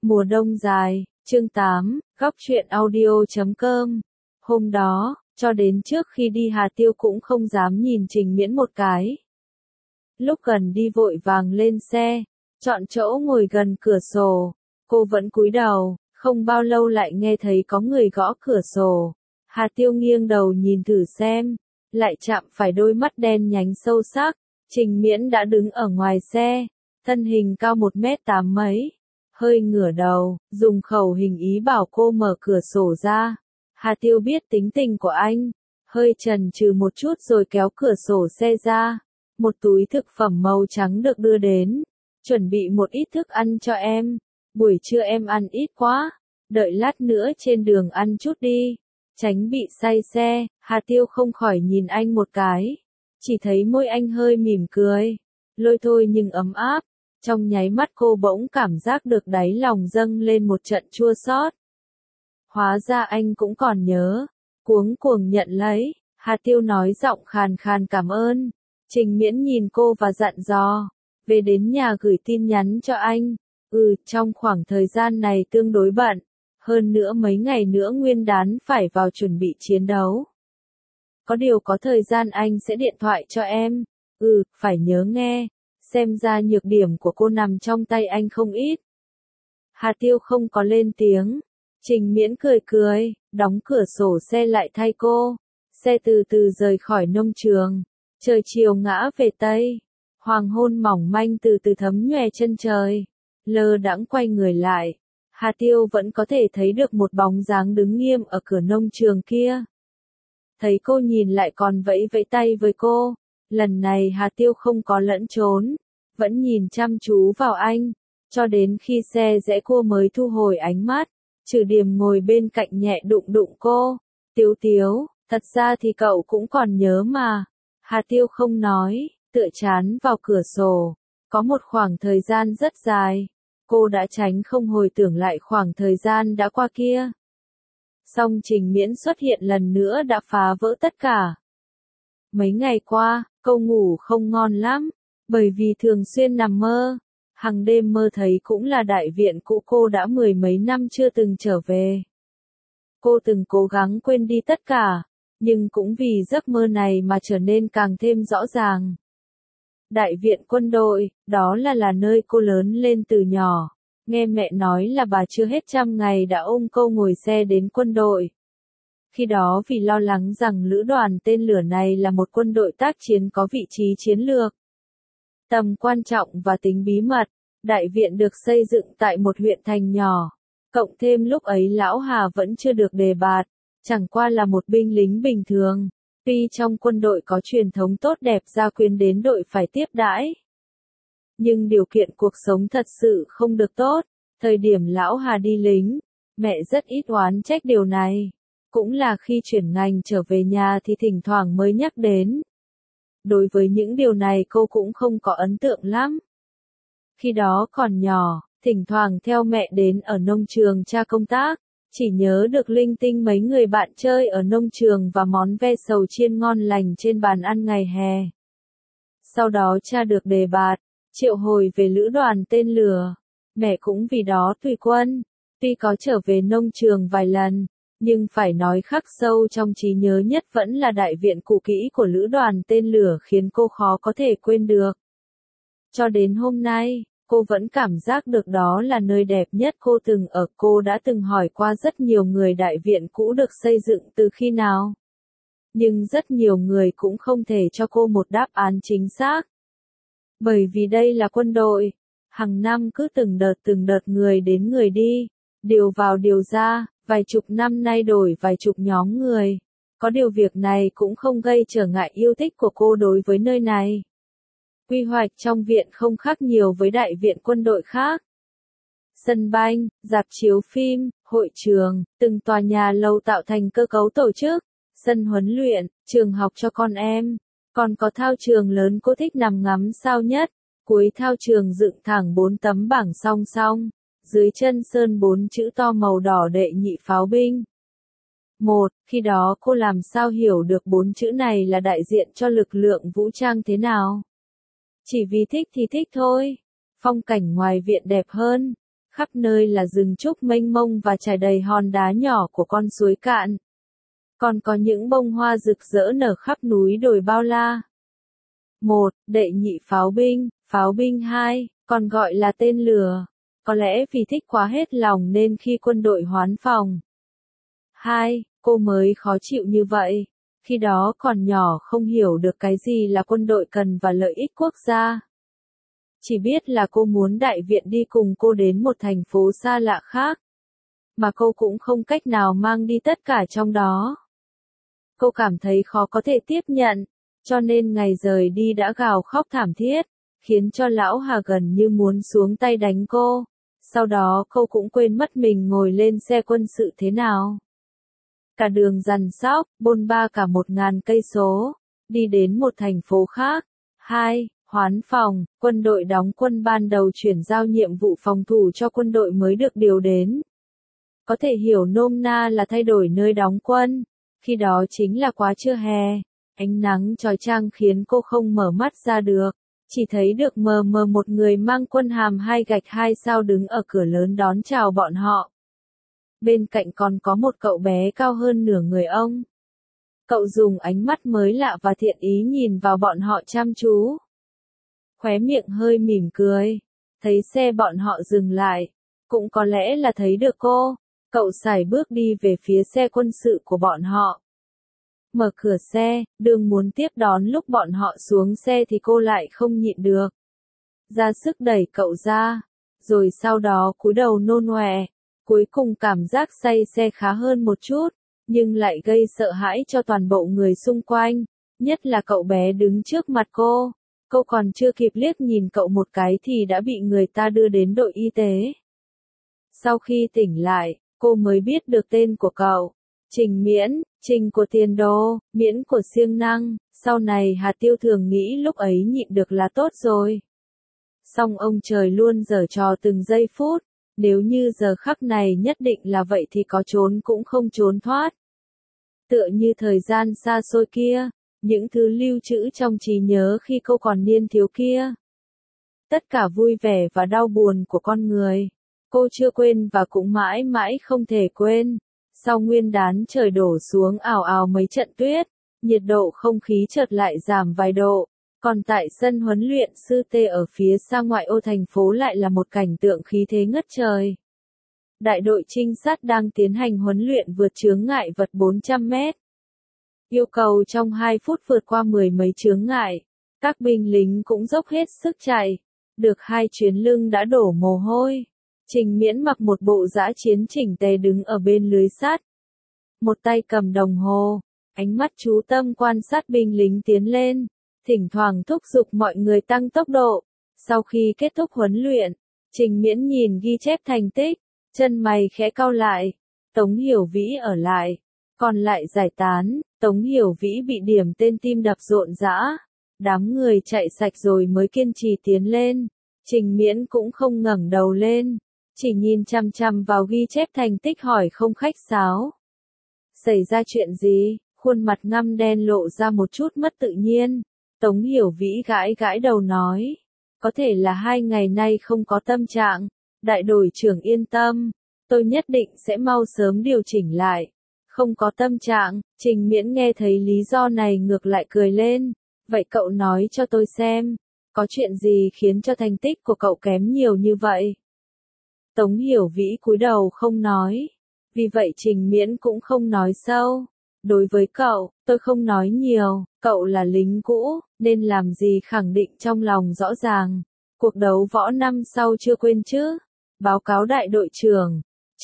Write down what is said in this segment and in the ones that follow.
Mùa đông dài, chương 8, góc truyện audio.com. Hôm đó, cho đến trước khi đi Hà Tiêu cũng không dám nhìn Trình Miễn một cái. Lúc gần đi vội vàng lên xe, chọn chỗ ngồi gần cửa sổ, cô vẫn cúi đầu, không bao lâu lại nghe thấy có người gõ cửa sổ. Hà Tiêu nghiêng đầu nhìn thử xem, lại chạm phải đôi mắt đen nhánh sâu sắc. Trình Miễn đã đứng ở ngoài xe, thân hình cao 1m8 mấy. Hơi ngửa đầu, dùng khẩu hình ý bảo cô mở cửa sổ ra. Hà Tiêu biết tính tình của anh, hơi chần chừ một chút rồi kéo cửa sổ xe ra. Một túi thực phẩm màu trắng được đưa đến. Chuẩn bị một ít thức ăn cho em. Buổi trưa em ăn ít quá, đợi lát nữa trên đường ăn chút đi. Tránh bị say xe, Hà Tiêu không khỏi nhìn anh một cái. Chỉ thấy môi anh hơi mỉm cười, lôi thôi nhưng ấm áp. Trong nháy mắt cô bỗng cảm giác được đáy lòng dâng lên một trận chua xót. Hóa ra anh cũng còn nhớ. Cuống cuồng nhận lấy, Hà Tiêu nói giọng khàn khàn cảm ơn. Trình Miễn nhìn cô và dặn dò, về đến nhà gửi tin nhắn cho anh. Trong khoảng thời gian này tương đối bận, hơn nữa mấy ngày nữa Nguyên đán phải vào chuẩn bị chiến đấu. Có điều có thời gian anh sẽ điện thoại cho em. Phải nhớ nghe. Xem ra nhược điểm của cô nằm trong tay anh không ít. Hà Tiêu không có lên tiếng. Trình Miễn cười cười, đóng cửa sổ xe lại thay cô. Xe từ từ rời khỏi nông trường. Trời chiều ngã về Tây. Hoàng hôn mỏng manh từ từ thấm nhòe chân trời. Lơ đãng quay người lại. Hà Tiêu vẫn có thể thấy được một bóng dáng đứng nghiêm ở cửa nông trường kia. Thấy cô nhìn lại còn vẫy vẫy tay với cô. Lần này Hà Tiêu không có lẫn trốn, vẫn nhìn chăm chú vào anh, cho đến khi xe rẽ cô mới thu hồi ánh mắt. Trừ Điểm ngồi bên cạnh nhẹ đụng đụng cô. Tiếu Tiếu, thật ra thì cậu cũng còn nhớ mà. Hà Tiêu không nói, tựa chán vào cửa sổ. Có một khoảng thời gian rất dài, cô đã tránh không hồi tưởng lại khoảng thời gian đã qua kia. Song Trình Miễn xuất hiện lần nữa đã phá vỡ tất cả. Mấy ngày qua, cô ngủ không ngon lắm, bởi vì thường xuyên nằm mơ. Hằng đêm mơ thấy cũng là đại viện cũ cô đã mười mấy năm chưa từng trở về. Cô từng cố gắng quên đi tất cả, nhưng cũng vì giấc mơ này mà trở nên càng thêm rõ ràng. Đại viện quân đội, đó là nơi cô lớn lên từ nhỏ. Nghe mẹ nói là bà chưa hết 100 ngày đã ôm cô ngồi xe đến quân đội. Khi đó vì lo lắng rằng lữ đoàn tên lửa này là một quân đội tác chiến có vị trí chiến lược, tầm quan trọng và tính bí mật, đại viện được xây dựng tại một huyện thành nhỏ. Cộng thêm lúc ấy Lão Hà vẫn chưa được đề bạt, chẳng qua là một binh lính bình thường. Tuy trong quân đội có truyền thống tốt đẹp gia quyến đến đội phải tiếp đãi, nhưng điều kiện cuộc sống thật sự không được tốt. Thời điểm Lão Hà đi lính, mẹ rất ít oán trách điều này. Cũng là khi chuyển ngành trở về nhà thì thỉnh thoảng mới nhắc đến. Đối với những điều này cô cũng không có ấn tượng lắm. Khi đó còn nhỏ, thỉnh thoảng theo mẹ đến ở nông trường cha công tác, chỉ nhớ được linh tinh mấy người bạn chơi ở nông trường và món ve sầu chiên ngon lành trên bàn ăn ngày hè. Sau đó cha được đề bạt, triệu hồi về lữ đoàn tên lửa. Mẹ cũng vì đó tùy quân, tuy có trở về nông trường vài lần, nhưng phải nói khắc sâu trong trí nhớ nhất vẫn là đại viện cũ kỹ của lữ đoàn tên lửa khiến cô khó có thể quên được. Cho đến hôm nay, cô vẫn cảm giác được đó là nơi đẹp nhất cô từng ở. Cô đã từng hỏi qua rất nhiều người đại viện cũ được xây dựng từ khi nào. Nhưng rất nhiều người cũng không thể cho cô một đáp án chính xác. Bởi vì đây là quân đội, hàng năm cứ từng đợt người đến người đi, điều vào điều ra. Vài chục năm nay đổi vài chục nhóm người. Có điều việc này cũng không gây trở ngại yêu thích của cô đối với nơi này. Quy hoạch trong viện không khác nhiều với đại viện quân đội khác. Sân banh, rạp chiếu phim, hội trường, từng tòa nhà lầu tạo thành cơ cấu tổ chức, sân huấn luyện, trường học cho con em. Còn có thao trường lớn cô thích nằm ngắm sao nhất. Cuối thao trường dựng thẳng 4 tấm bảng song song. Dưới chân sơn 4 chữ to màu đỏ đệ nhị pháo binh. Khi đó cô làm sao hiểu được 4 chữ này là đại diện cho lực lượng vũ trang thế nào? Chỉ vì thích thì thích thôi. Phong cảnh ngoài viện đẹp hơn. Khắp nơi là rừng trúc mênh mông và trải đầy hòn đá nhỏ của con suối cạn. Còn có những bông hoa rực rỡ nở khắp núi đồi bao la. 1. Đệ nhị pháo binh 2, còn gọi là tên lửa. Có lẽ vì thích quá hết lòng nên khi quân đội hoán phòng. 2. Cô mới khó chịu như vậy. Khi đó còn nhỏ không hiểu được cái gì là quân đội cần và lợi ích quốc gia. Chỉ biết là cô muốn đại viện đi cùng cô đến một thành phố xa lạ khác. Mà cô cũng không cách nào mang đi tất cả trong đó. Cô cảm thấy khó có thể tiếp nhận, cho nên ngày rời đi đã gào khóc thảm thiết, khiến cho lão Hà gần như muốn xuống tay đánh cô. Sau đó cô cũng quên mất mình ngồi lên xe quân sự thế nào. Cả đường dằn xóc, bôn ba cả 1.000 cây số, đi đến một thành phố khác. 2. Hoán phòng, quân đội đóng quân ban đầu chuyển giao nhiệm vụ phòng thủ cho quân đội mới được điều đến. Có thể hiểu nôm na là thay đổi nơi đóng quân. Khi đó chính là quá trưa hè, ánh nắng chói chang khiến cô không mở mắt ra được, chỉ thấy được mờ mờ một người mang quân hàm 2 gạch 2 sao đứng ở cửa lớn đón chào bọn họ. Bên cạnh còn có một cậu bé cao hơn nửa người ông. Cậu dùng ánh mắt mới lạ và thiện ý nhìn vào bọn họ chăm chú. Khóe miệng hơi mỉm cười, thấy xe bọn họ dừng lại, cũng có lẽ là thấy được cô. Cậu sải bước đi về phía xe quân sự của bọn họ. Mở cửa xe, đường muốn tiếp đón lúc bọn họ xuống xe thì cô lại không nhịn được. Ra sức đẩy cậu ra, rồi sau đó cúi đầu nôn ọe. Cuối cùng cảm giác say xe khá hơn một chút, nhưng lại gây sợ hãi cho toàn bộ người xung quanh, nhất là cậu bé đứng trước mặt cô. Cô còn chưa kịp liếc nhìn cậu một cái thì đã bị người ta đưa đến đội y tế. Sau khi tỉnh lại, cô mới biết được tên của cậu. Trình Miễn, Trình của tiền đô, Miễn của siêng năng. Sau này Hà Tiêu thường nghĩ lúc ấy nhịn được là tốt rồi. Song ông trời luôn giở trò từng giây phút. Nếu như giờ khắc này nhất định là vậy thì có trốn cũng không trốn thoát. Tựa như thời gian xa xôi kia, những thứ lưu trữ trong trí nhớ khi cô còn niên thiếu kia. Tất cả vui vẻ và đau buồn của con người. Cô chưa quên và cũng mãi mãi không thể quên. Sau Nguyên đán trời đổ xuống ào ào mấy trận tuyết, nhiệt độ không khí chợt lại giảm vài độ. Còn tại sân huấn luyện sư Tê ở phía xa ngoại ô thành phố lại là một cảnh tượng khí thế ngất trời. Đại đội trinh sát đang tiến hành huấn luyện vượt chướng ngại vật 400 mét. Yêu cầu trong 2 phút vượt qua 10 mấy chướng ngại. Các binh lính cũng dốc hết sức chạy. Được 2 chuyến lưng đã đổ mồ hôi. Trình Miễn mặc một bộ dã chiến chỉnh tề đứng ở bên lưới sắt. Một tay cầm đồng hồ, ánh mắt chú tâm quan sát binh lính tiến lên, thỉnh thoảng thúc giục mọi người tăng tốc độ. Sau khi kết thúc huấn luyện, Trình Miễn nhìn ghi chép thành tích, chân mày khẽ cau lại. Tống Hiểu Vĩ ở lại, còn lại giải tán. Tống Hiểu Vĩ bị điểm tên tim đập rộn rã. Đám người chạy sạch rồi mới kiên trì tiến lên. Trình Miễn cũng không ngẩng đầu lên, chỉ nhìn chằm chằm vào ghi chép thành tích hỏi không khách sáo. Xảy ra chuyện gì? Khuôn mặt ngăm đen lộ ra một chút mất tự nhiên. Tống Hiểu Vĩ gãi gãi đầu nói. Có thể là 2 ngày nay không có tâm trạng. Đại đội trưởng yên tâm. Tôi nhất định sẽ mau sớm điều chỉnh lại. Không có tâm trạng. Trình Miễn nghe thấy lý do này ngược lại cười lên. Vậy cậu nói cho tôi xem. Có chuyện gì khiến cho thành tích của cậu kém nhiều như vậy? Tống Hiểu Vĩ cúi đầu không nói. Vì vậy Trình Miễn cũng không nói sâu. Đối với cậu, tôi không nói nhiều. Cậu là lính cũ, nên làm gì khẳng định trong lòng rõ ràng. Cuộc đấu võ năm sau chưa quên chứ? Báo cáo đại đội trưởng.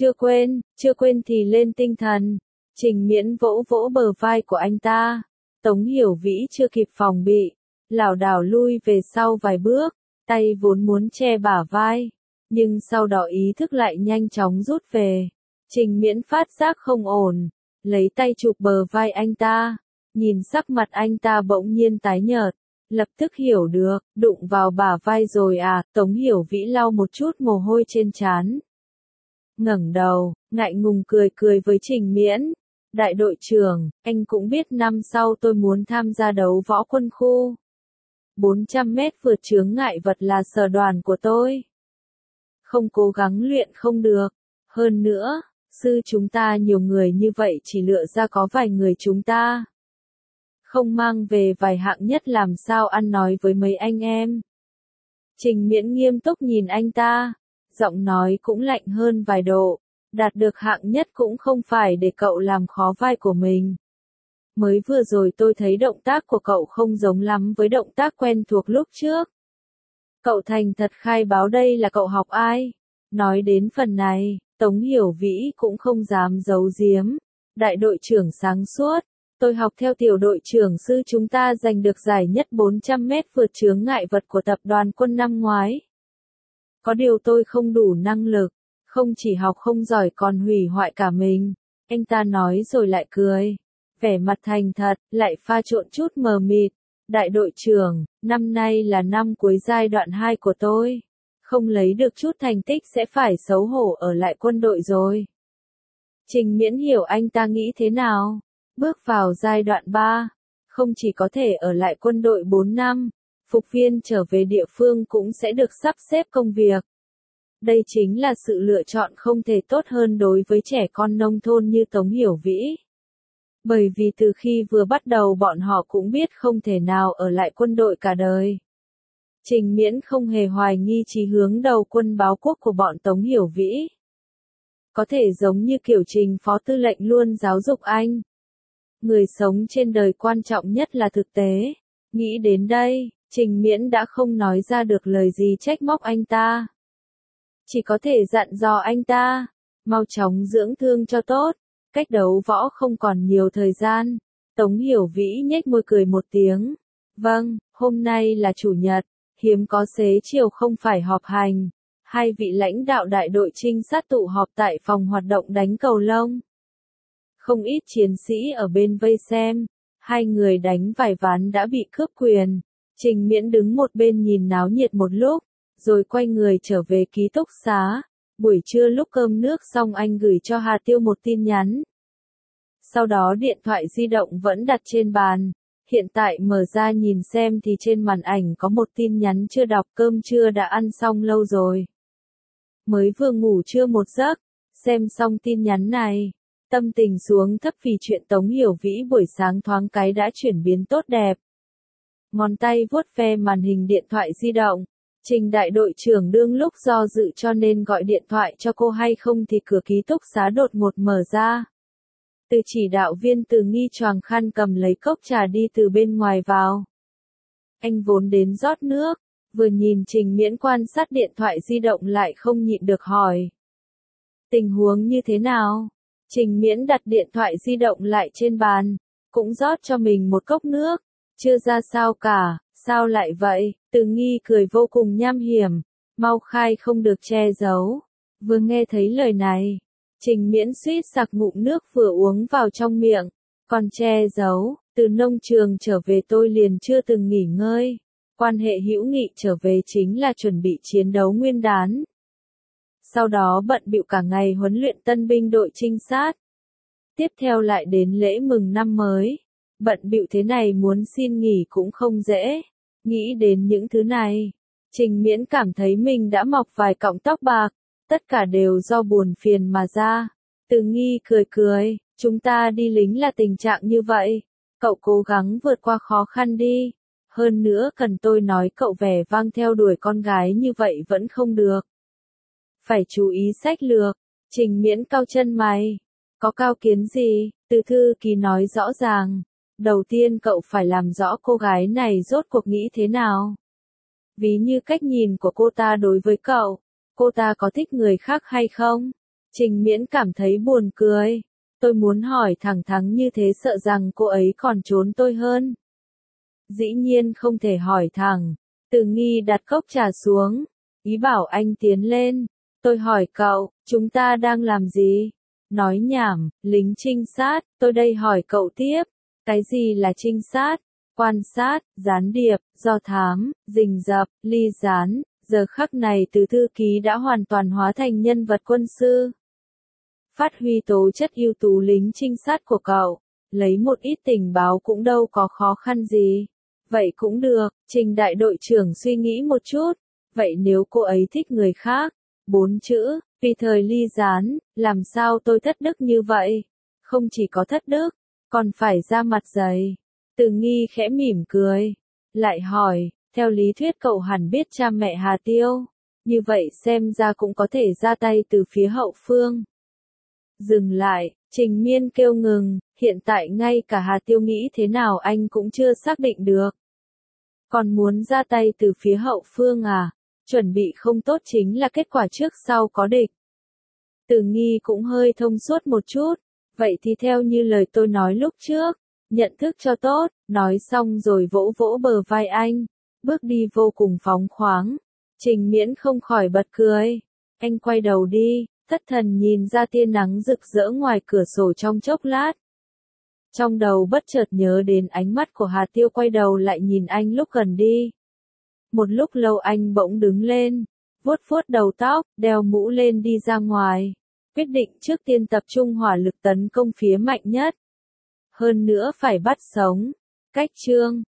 Chưa quên thì lên tinh thần. Trình Miễn vỗ vỗ bờ vai của anh ta. Tống Hiểu Vĩ chưa kịp phòng bị, lảo đảo lui về sau vài bước, tay vốn muốn che bả vai, nhưng sau đó ý thức lại nhanh chóng rút về. Trình Miễn phát giác không ổn, lấy tay chụp bờ vai anh ta, nhìn sắc mặt anh ta bỗng nhiên tái nhợt, lập tức hiểu được, đụng vào bả vai rồi à. Tống Hiểu Vĩ lau một chút mồ hôi trên trán, ngẩng đầu, ngại ngùng cười cười với Trình Miễn. Đại đội trưởng, anh cũng biết năm sau tôi muốn tham gia đấu võ quân khu. 400 mét vượt chướng ngại vật là sở đoàn của tôi. Không cố gắng luyện không được. Hơn nữa, sư chúng ta nhiều người như vậy chỉ lựa ra có vài người chúng ta. Không mang về vài hạng nhất làm sao ăn nói với mấy anh em. Trình Miễn nghiêm túc nhìn anh ta, giọng nói cũng lạnh hơn vài độ, đạt được hạng nhất cũng không phải để cậu làm khó vai của mình. Mới vừa rồi tôi thấy động tác của cậu không giống lắm với động tác quen thuộc lúc trước. Cậu thành thật khai báo đây là cậu học ai? Nói đến phần này, Tống Hiểu Vĩ cũng không dám giấu giếm. Đại đội trưởng sáng suốt, tôi học theo tiểu đội trưởng sư chúng ta giành được giải nhất 400 mét vượt chướng ngại vật của tập đoàn quân năm ngoái. Có điều tôi không đủ năng lực, không chỉ học không giỏi còn hủy hoại cả mình. Anh ta nói rồi lại cười. Vẻ mặt thành thật, lại pha trộn chút mờ mịt. Đại đội trưởng, năm nay là năm cuối giai đoạn 2 của tôi. Không lấy được chút thành tích sẽ phải xấu hổ ở lại quân đội rồi. Trình Miễn hiểu anh ta nghĩ thế nào. Bước vào giai đoạn 3, không chỉ có thể ở lại quân đội 4 năm, phục viên trở về địa phương cũng sẽ được sắp xếp công việc. Đây chính là sự lựa chọn không thể tốt hơn đối với trẻ con nông thôn như Tống Hiểu Vĩ. Bởi vì từ khi vừa bắt đầu bọn họ cũng biết không thể nào ở lại quân đội cả đời. Trình Miễn không hề hoài nghi chí hướng đầu quân báo quốc của bọn Tống Hiểu Vĩ. Có thể giống như kiểu Trình phó tư lệnh luôn giáo dục anh. Người sống trên đời quan trọng nhất là thực tế. Nghĩ đến đây, Trình Miễn đã không nói ra được lời gì trách móc anh ta. Chỉ có thể dặn dò anh ta, mau chóng dưỡng thương cho tốt. Cách đấu võ không còn nhiều thời gian. Tống Hiểu Vĩ nhếch môi cười một tiếng. Vâng, hôm nay là chủ nhật, hiếm có xế chiều không phải họp hành. Hai vị lãnh đạo đại đội trinh sát tụ họp tại phòng hoạt động đánh cầu lông. Không ít chiến sĩ ở bên vây xem. Hai người đánh vài ván đã bị cướp quyền. Trình Miễn đứng một bên nhìn náo nhiệt một lúc, rồi quay người trở về ký túc xá. Buổi trưa lúc cơm nước xong anh gửi cho Hà Tiêu một tin nhắn. Sau đó điện thoại di động vẫn đặt trên bàn. Hiện tại mở ra nhìn xem thì trên màn ảnh có một tin nhắn chưa đọc. Cơm trưa đã ăn xong lâu rồi. Mới vừa ngủ trưa một giấc, xem xong tin nhắn này. Tâm tình xuống thấp vì chuyện Tống Hiểu Vĩ buổi sáng thoáng cái đã chuyển biến tốt đẹp. Ngón tay vuốt ve màn hình điện thoại di động. Trình đại đội trưởng đương lúc do dự cho nên gọi điện thoại cho cô hay không thì cửa ký túc xá đột ngột mở ra. Từ chỉ đạo viên Từ Nghi choàng khăn cầm lấy cốc trà đi từ bên ngoài vào. Anh vốn đến rót nước, vừa nhìn Trình Miễn quan sát điện thoại di động lại không nhịn được hỏi. Tình huống như thế nào? Trình Miễn đặt điện thoại di động lại trên bàn, cũng rót cho mình một cốc nước. Chưa ra sao cả, sao lại vậy? Từ Nghi cười vô cùng nham hiểm, mau khai không được che giấu. Vừa nghe thấy lời này, Trình Miễn suýt sặc ngụm nước vừa uống vào trong miệng. Còn che giấu, từ nông trường trở về tôi liền chưa từng nghỉ ngơi. Quan hệ hữu nghị trở về chính là chuẩn bị chiến đấu nguyên đán. Sau đó bận bịu cả ngày huấn luyện tân binh đội trinh sát. Tiếp theo lại đến lễ mừng năm mới. Bận bịu thế này muốn xin nghỉ cũng không dễ. Nghĩ đến những thứ này, Trình Miễn cảm thấy mình đã mọc vài cọng tóc bạc. Tất cả đều do buồn phiền mà ra. Từ Nghi cười cười, chúng ta đi lính là tình trạng như vậy. Cậu cố gắng vượt qua khó khăn đi. Hơn nữa cần tôi nói cậu vẻ vang theo đuổi con gái như vậy vẫn không được. Phải chú ý sách lược. Trình Miễn cau chân mày. Có cao kiến gì? Từ thư ký nói rõ ràng. Đầu tiên cậu phải làm rõ cô gái này rốt cuộc nghĩ thế nào. Ví như cách nhìn của cô ta đối với cậu. Cô ta có thích người khác hay không? Trình Miễn cảm thấy buồn cười. Tôi muốn hỏi thẳng thắn như thế sợ rằng cô ấy còn trốn tôi hơn. Dĩ nhiên không thể hỏi thẳng. Từ Nghi đặt cốc trà xuống. Ý bảo anh tiến lên. Tôi hỏi cậu, chúng ta đang làm gì? Nói nhảm, lính trinh sát, tôi đây hỏi cậu tiếp. Cái gì là trinh sát? Quan sát, gián điệp, do thám, rình rập, ly gián. Giờ khắc này từ thư ký đã hoàn toàn hóa thành nhân vật quân sư. Phát huy tố chất ưu tú lính trinh sát của cậu. Lấy một ít tình báo cũng đâu có khó khăn gì. Vậy cũng được, Trình đại đội trưởng suy nghĩ một chút. Vậy nếu cô ấy thích người khác, 4 chữ, vì thời ly gián, làm sao tôi thất đức như vậy? Không chỉ có thất đức, còn phải ra mặt dày. Từ Nghi khẽ mỉm cười, lại hỏi, theo lý thuyết cậu hẳn biết cha mẹ Hà Tiêu, như vậy xem ra cũng có thể ra tay từ phía hậu phương. Dừng lại, Trình Miên kêu ngừng, hiện tại ngay cả Hà Tiêu nghĩ thế nào anh cũng chưa xác định được. Còn muốn ra tay từ phía hậu phương à? Chuẩn bị không tốt chính là kết quả trước sau có địch. Từ Nghi cũng hơi thông suốt một chút, vậy thì theo như lời tôi nói lúc trước, nhận thức cho tốt, nói xong rồi vỗ vỗ bờ vai anh, bước đi vô cùng phóng khoáng. Trình Miễn không khỏi bật cười. Anh quay đầu đi, thất thần nhìn ra tia nắng rực rỡ ngoài cửa sổ trong chốc lát. Trong đầu bất chợt nhớ đến ánh mắt của Hà Tiêu quay đầu lại nhìn anh lúc gần đi. Một lúc lâu anh bỗng đứng lên, vuốt vuốt đầu tóc, đeo mũ lên đi ra ngoài. Quyết định trước tiên tập trung hỏa lực tấn công phía mạnh nhất. Hơn nữa phải bắt sống. Cách chương